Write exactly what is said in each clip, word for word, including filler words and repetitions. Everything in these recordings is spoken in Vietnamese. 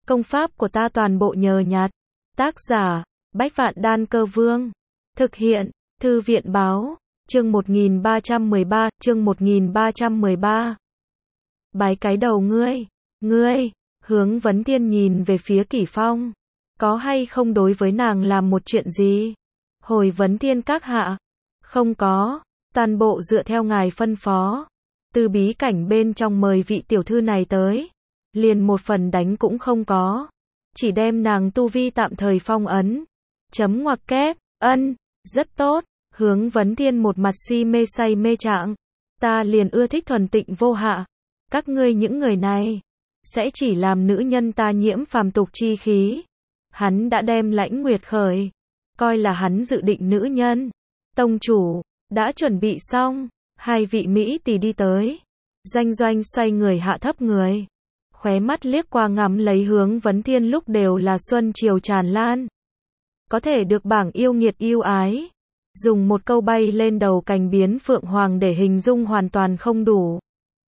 Công pháp của ta toàn bộ nhờ nhặt. Tác giả, Bách Vạn Đan Cơ Vương. Thực hiện, Thư viện Báo. Chương một nghìn ba trăm mười ba, chương một nghìn ba trăm mười ba. Bái cái đầu ngươi, ngươi, Hướng Vấn Tiên nhìn về phía Kỷ Phong. Có hay không đối với nàng làm một chuyện gì? Hồi Vấn Tiên các hạ. Không có, toàn bộ dựa theo ngài phân phó. Từ bí cảnh bên trong mời vị tiểu thư này tới. Liền một phần đánh cũng không có. Chỉ đem nàng tu vi tạm thời phong ấn. Chấm ngoặc kép, ân, rất tốt. Hướng Vấn Tiên một mặt si mê say mê trạng. Ta liền ưa thích thuần tịnh vô hạ. Các ngươi những người này, sẽ chỉ làm nữ nhân ta nhiễm phàm tục chi khí. Hắn đã đem Lãnh Nguyệt khởi, coi là hắn dự định nữ nhân. Tông chủ, đã chuẩn bị xong, hai vị Mỹ tỳ đi tới. Doanh Doanh xoay người hạ thấp người. Khóe mắt liếc qua ngắm lấy Hướng Vấn Tiên lúc đều là xuân chiều tràn lan. Có thể được bảng yêu nghiệt yêu ái. Dùng một câu bay lên đầu cành biến phượng hoàng để hình dung hoàn toàn không đủ.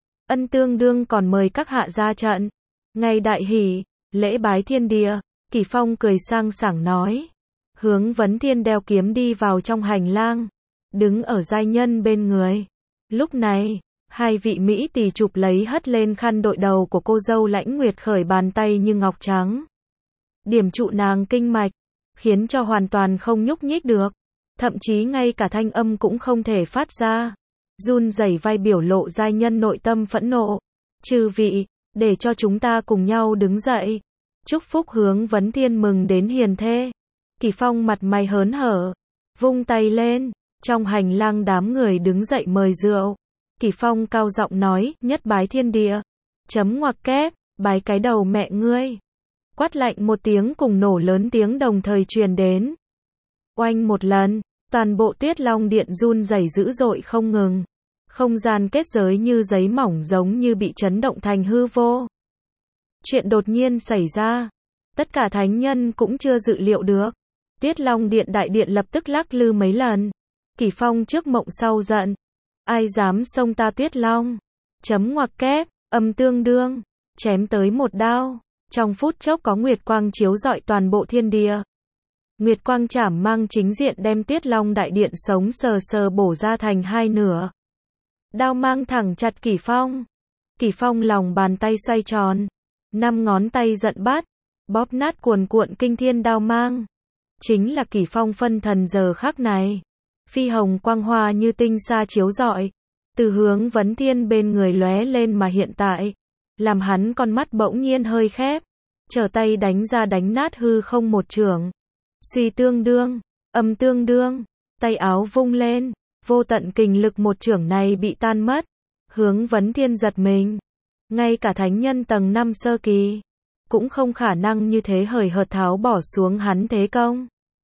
Ân tương đương còn mời các hạ ra trận. Ngày đại hỷ, lễ bái thiên địa, Kỷ Phong cười sang sảng nói. Hướng Vấn Tiên đeo kiếm đi vào trong hành lang, đứng ở giai nhân bên người. Lúc này, hai vị Mỹ tỳ chụp lấy hất lên khăn đội đầu của cô dâu Lãnh Nguyệt khởi bàn tay như ngọc trắng. Điểm trụ nàng kinh mạch, khiến cho hoàn toàn không nhúc nhích được. Thậm chí ngay cả thanh âm cũng không thể phát ra. Run rẩy vai biểu lộ giai nhân nội tâm phẫn nộ. Chư vị, để cho chúng ta cùng nhau đứng dậy. Chúc phúc Hướng Vấn Tiên mừng đến hiền thê. Kỷ Phong mặt mày hớn hở, vung tay lên, trong hành lang đám người đứng dậy mời rượu. Kỷ Phong cao giọng nói, nhất bái thiên địa. Chấm ngoặc kép, bái cái đầu mẹ ngươi. Quát lạnh một tiếng cùng nổ lớn tiếng đồng thời truyền đến. Oanh một lần, toàn bộ Tuyết Long Điện run rẩy dữ dội không ngừng. Không gian kết giới như giấy mỏng giống như bị chấn động thành hư vô. Chuyện đột nhiên xảy ra. Tất cả thánh nhân cũng chưa dự liệu được. Tuyết Long Điện đại điện lập tức lắc lư mấy lần. Kỷ Phong trước mộng sau giận. Ai dám xông ta Tuyết Long? Chấm ngoặc kép, âm tương đương. Chém tới một đao. Trong phút chốc có nguyệt quang chiếu rọi toàn bộ thiên địa. Nguyệt quang chảm mang chính diện đem Tuyết Long đại điện sống sờ sờ bổ ra thành hai nửa. Đao mang thẳng chặt Kỷ Phong. Kỷ Phong lòng bàn tay xoay tròn. Năm ngón tay giận bắt. Bóp nát cuồn cuộn kinh thiên đao mang. Chính là Kỷ Phong phân thần giờ khắc này. Phi hồng quang hoa như tinh sa chiếu rọi. Từ Hướng Vấn Tiên bên người lóe lên mà hiện tại. Làm hắn con mắt bỗng nhiên hơi khép. Trở tay đánh ra đánh nát hư không một chưởng. Suy tương đương, âm tương đương. Tay áo vung lên. Vô tận kình lực một chưởng này bị tan mất. Hướng Vấn Tiên giật mình. Ngay cả thánh nhân tầng năm sơ kỳ cũng không khả năng như thế hời hợt tháo bỏ xuống hắn thế công.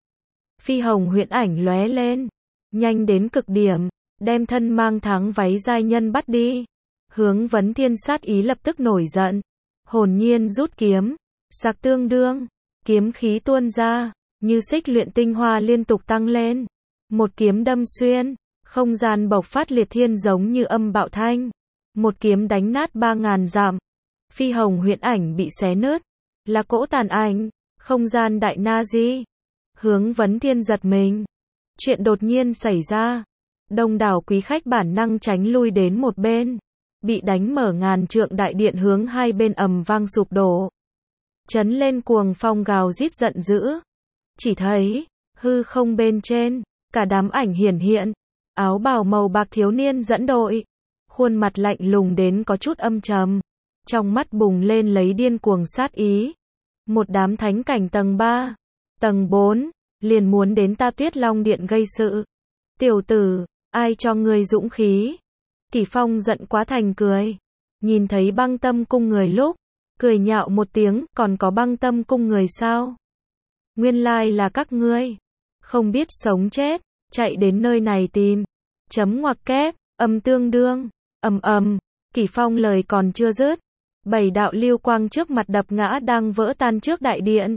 Phi hồng huyễn ảnh lóe lên, nhanh đến cực điểm, đem thân mang thắng váy giai nhân bắt đi. Hướng Vấn Tiên sát ý lập tức nổi giận, hồn nhiên rút kiếm, sạc tương đương, kiếm khí tuôn ra, như xích luyện tinh hoa liên tục tăng lên. Một kiếm đâm xuyên, không gian bộc phát liệt thiên giống như âm bạo thanh. Một kiếm đánh nát ba ngàn dặm. Phi hồng huyễn ảnh bị xé nứt. Là cỗ tàn ảnh. Không gian đại na di. Hướng Vấn Tiên giật mình. Chuyện đột nhiên xảy ra. Đông đảo quý khách bản năng tránh lui đến một bên. Bị đánh mở ngàn trượng đại điện hướng hai bên ầm vang sụp đổ. Chấn lên cuồng phong gào rít giận dữ. Chỉ thấy, hư không bên trên, cả đám ảnh hiển hiện. Áo bào màu bạc thiếu niên dẫn đội. Khuôn mặt lạnh lùng đến có chút âm trầm. Trong mắt bùng lên lấy điên cuồng sát ý. Một đám thánh cảnh tầng ba, tầng bốn, liền muốn đến ta Tuyết Long Điện gây sự. Tiểu tử, ai cho ngươi dũng khí? Kỷ Phong giận quá thành cười. Nhìn thấy Băng Tâm cung người lúc, cười nhạo một tiếng, còn có Băng Tâm cung người sao? Nguyên lai là các ngươi. Không biết sống chết, chạy đến nơi này tìm. Chấm ngoặc kép, âm tương đương. Ầm ầm, Kỷ Phong lời còn chưa dứt, bảy đạo lưu quang trước mặt đập ngã đang vỡ tan trước đại điện.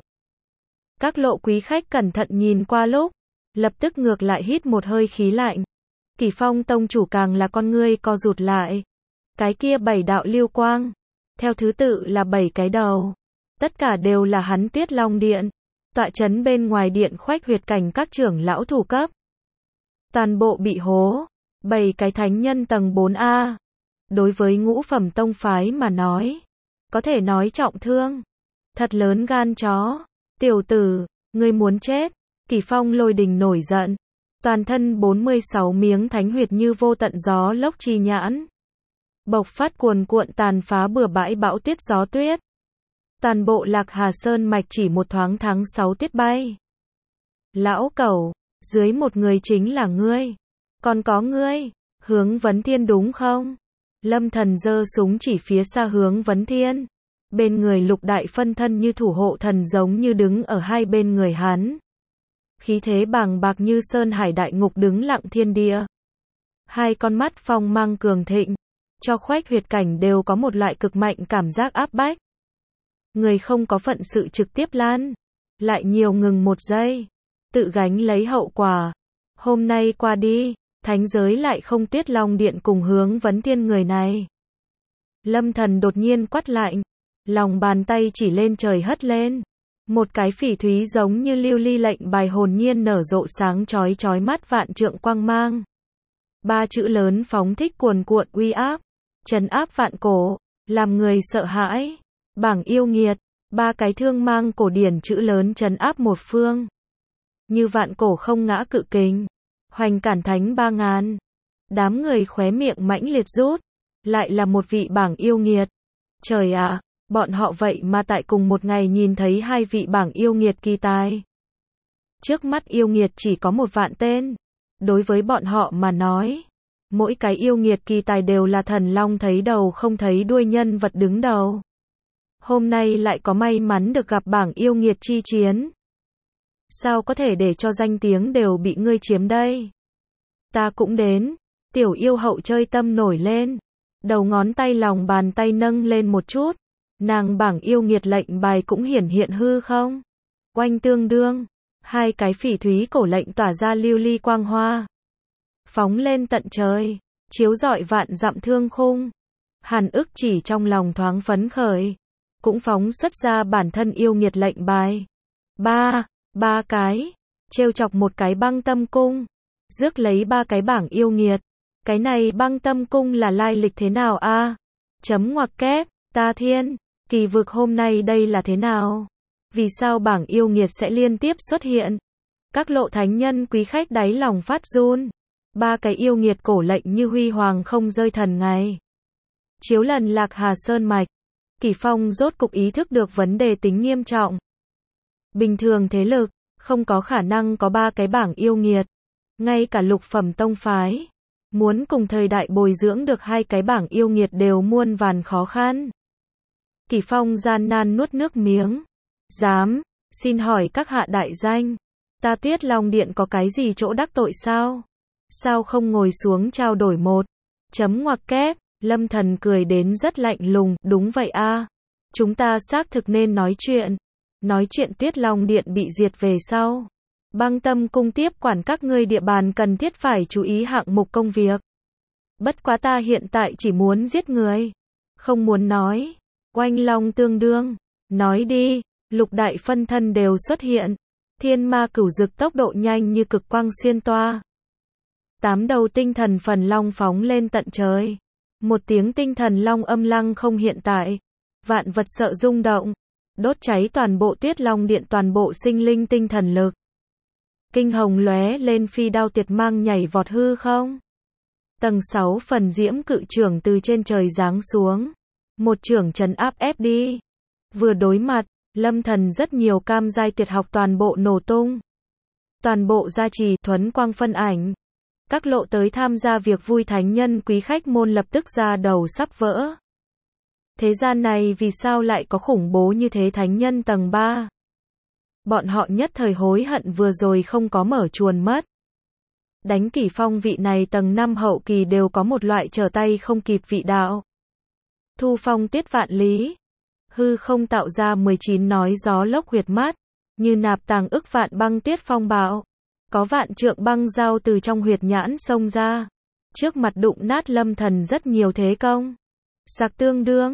Các lộ quý khách cẩn thận nhìn qua lúc, lập tức ngược lại hít một hơi khí lạnh. Kỷ Phong tông chủ càng là con ngươi co rụt lại. Cái kia bảy đạo lưu quang, theo thứ tự là bảy cái đầu, Tất cả đều là hắn Tuyết Long Điện. Tọa trấn bên ngoài điện khoách huyệt cảnh các trưởng lão thủ cấp. Toàn bộ bị hố. Bảy cái thánh nhân tầng bốn A. Đối với ngũ phẩm tông phái mà nói. Có thể nói trọng thương. Thật lớn gan chó. Tiểu tử, ngươi muốn chết. Kỷ Phong lôi đình nổi giận. Toàn thân bốn mươi sáu miếng thánh huyệt như vô tận gió lốc chi nhãn. Bộc phát cuồn cuộn tàn phá bừa bãi bão tuyết gió tuyết. Toàn bộ Lạc Hà Sơn mạch chỉ một thoáng tháng sáu tuyết bay. Lão cẩu, dưới một người chính là ngươi. Còn có ngươi, Hướng Vấn Thiên đúng không? Lâm Thần giơ súng chỉ phía xa Hướng Vấn Thiên. Bên người Lục Đại phân thân như thủ hộ thần giống như đứng ở hai bên người hắn. Khí thế bàng bạc như sơn hải đại ngục đứng lặng thiên địa. Hai con mắt phong mang cường thịnh, cho khoách huyệt cảnh đều có một loại cực mạnh cảm giác áp bách. Người không có phận sự trực tiếp lan, lại nhiều ngừng một giây, tự gánh lấy hậu quả. Hôm nay qua đi, thánh giới lại không Tuyết Long Điện cùng Hướng Vấn Thiên người này. Lâm Thần đột nhiên quát lạnh, lòng bàn tay chỉ lên trời hất lên. Một cái phỉ thúy giống như lưu ly lệnh bài hồn nhiên nở rộ sáng chói chói mắt vạn trượng quang mang. Ba chữ lớn phóng thích cuồn cuộn uy áp, trấn áp vạn cổ, làm người sợ hãi. Bảng yêu nghiệt, ba cái thương mang cổ điển chữ lớn trấn áp một phương. Như vạn cổ không ngã cự kình, hoành cản thánh ba ngàn. Đám người khóe miệng mãnh liệt rút, lại là một vị bảng yêu nghiệt. Trời ạ! Bọn họ vậy mà tại cùng một ngày nhìn thấy hai vị bảng yêu nghiệt kỳ tài. Trước mắt yêu nghiệt chỉ có một vạn tên. Đối với bọn họ mà nói, mỗi cái yêu nghiệt kỳ tài đều là thần long thấy đầu không thấy đuôi nhân vật đứng đầu. Hôm nay lại có may mắn được gặp bảng yêu nghiệt chi chiến. Sao có thể để cho danh tiếng đều bị ngươi chiếm đây? Ta cũng đến. Tiểu yêu hậu chơi tâm nổi lên. Đầu ngón tay lòng bàn tay nâng lên một chút. Nàng bảng yêu nghiệt lệnh bài cũng hiển hiện hư không? Oanh tương đương, hai cái phỉ thúy cổ lệnh tỏa ra lưu ly quang hoa. Phóng lên tận trời, chiếu rọi vạn dặm thương khung. Hàn Ức chỉ trong lòng thoáng phấn khởi, cũng phóng xuất ra bản thân yêu nghiệt lệnh bài. Ba, ba cái, trêu chọc một cái băng tâm cung, rước lấy ba cái bảng yêu nghiệt. Cái này băng tâm cung là lai lịch thế nào a? À? Chấm ngoặc kép, ta thiên. Kỳ vực hôm nay đây là thế nào? Vì sao bảng yêu nghiệt sẽ liên tiếp xuất hiện? Các lộ thánh nhân quý khách đáy lòng phát run. Ba cái yêu nghiệt cổ lệnh như huy hoàng không rơi thần ngày. Chiếu lần Lạc Hà Sơn mạch, Kỷ Phong rốt cục ý thức được vấn đề tính nghiêm trọng. Bình thường thế lực, không có khả năng có ba cái bảng yêu nghiệt. Ngay cả lục phẩm tông phái, muốn cùng thời đại bồi dưỡng được hai cái bảng yêu nghiệt đều muôn vàn khó khăn. Kỷ Phong gian nan nuốt nước miếng. Dám, xin hỏi các hạ đại danh, ta Tuyết Long Điện có cái gì chỗ đắc tội sao? Sao không ngồi xuống trao đổi một? Chấm ngoặc kép, Lâm Thần cười đến rất lạnh lùng, đúng vậy a, à. Chúng ta xác thực nên nói chuyện. Nói chuyện Tuyết Long Điện bị diệt về sau. Băng Tâm cung tiếp quản các ngươi địa bàn cần thiết phải chú ý hạng mục công việc. Bất quá ta hiện tại chỉ muốn giết người, không muốn nói. Oanh long tương đương, nói đi, lục đại phân thân đều xuất hiện. Thiên ma cửu dực tốc độ nhanh như cực quang xuyên toa. Tám đầu tinh thần phần long phóng lên tận trời. Một tiếng tinh thần long âm lăng không hiện tại. Vạn vật sợ rung động. Đốt cháy toàn bộ Tuyết Long Điện, toàn bộ sinh linh tinh thần lực. Kinh hồng lóe lên, phi đao tuyệt mang nhảy vọt hư không. Tầng sáu phần diễm cự trưởng từ trên trời giáng xuống. Một trưởng trấn áp ép đi. Vừa đối mặt, Lâm Thần rất nhiều cam giai tuyệt học toàn bộ nổ tung. Toàn bộ gia trì, thuấn quang phân ảnh. Các lộ tới tham gia việc vui thánh nhân quý khách môn lập tức ra đầu sắp vỡ. Thế gian này vì sao lại có khủng bố như thế thánh nhân tầng ba? Bọn họ nhất thời hối hận vừa rồi không có mở chuồn mất. Đánh Kỷ Phong vị này tầng năm hậu kỳ đều có một loại trở tay không kịp vị đạo. Thu phong tiết vạn lý. Hư không tạo ra mười chín nói gió lốc huyệt mát. Như nạp tàng ức vạn băng tuyết phong bạo. Có vạn trượng băng dao từ trong huyệt nhãn xông ra. Trước mặt đụng nát Lâm Thần rất nhiều thế công. Sạc tương đương.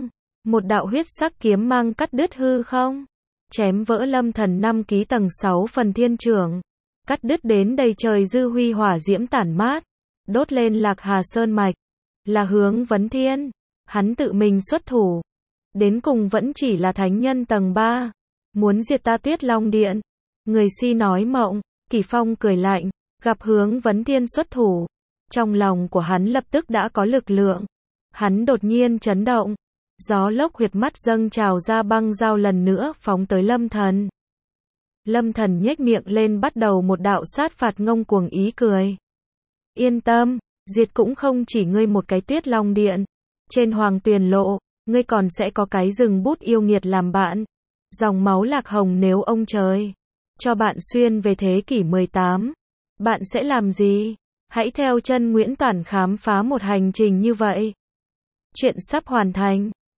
Một đạo huyết sắc kiếm mang cắt đứt hư không, chém vỡ Lâm Thần năm ký tầng sáu phần thiên trưởng, cắt đứt đến đầy trời dư huy hỏa diễm tản mát, đốt lên Lạc Hà Sơn mạch, là Hướng Vấn Thiên, hắn tự mình xuất thủ, đến cùng vẫn chỉ là thánh nhân tầng ba, muốn diệt ta Tuyết Long Điện. Người si nói mộng, Kỷ Phong cười lạnh, gặp Hướng Vấn Thiên xuất thủ, trong lòng của hắn lập tức đã có lực lượng, hắn đột nhiên chấn động, gió lốc huyệt mắt dâng trào ra băng dao lần nữa phóng tới Lâm Thần. Lâm Thần nhếch miệng lên bắt đầu một đạo sát phạt ngông cuồng ý cười. Yên tâm, diệt cũng không chỉ ngươi một cái Tuyết Long Điện, trên Hoàng Tuyền Lộ, ngươi còn sẽ có cái rừng bút yêu nghiệt làm bạn. Dòng máu Lạc Hồng nếu ông trời cho bạn xuyên về thế kỷ mười tám, bạn sẽ làm gì? Hãy theo chân Nguyễn Toản khám phá một hành trình như vậy. Chuyện sắp hoàn thành.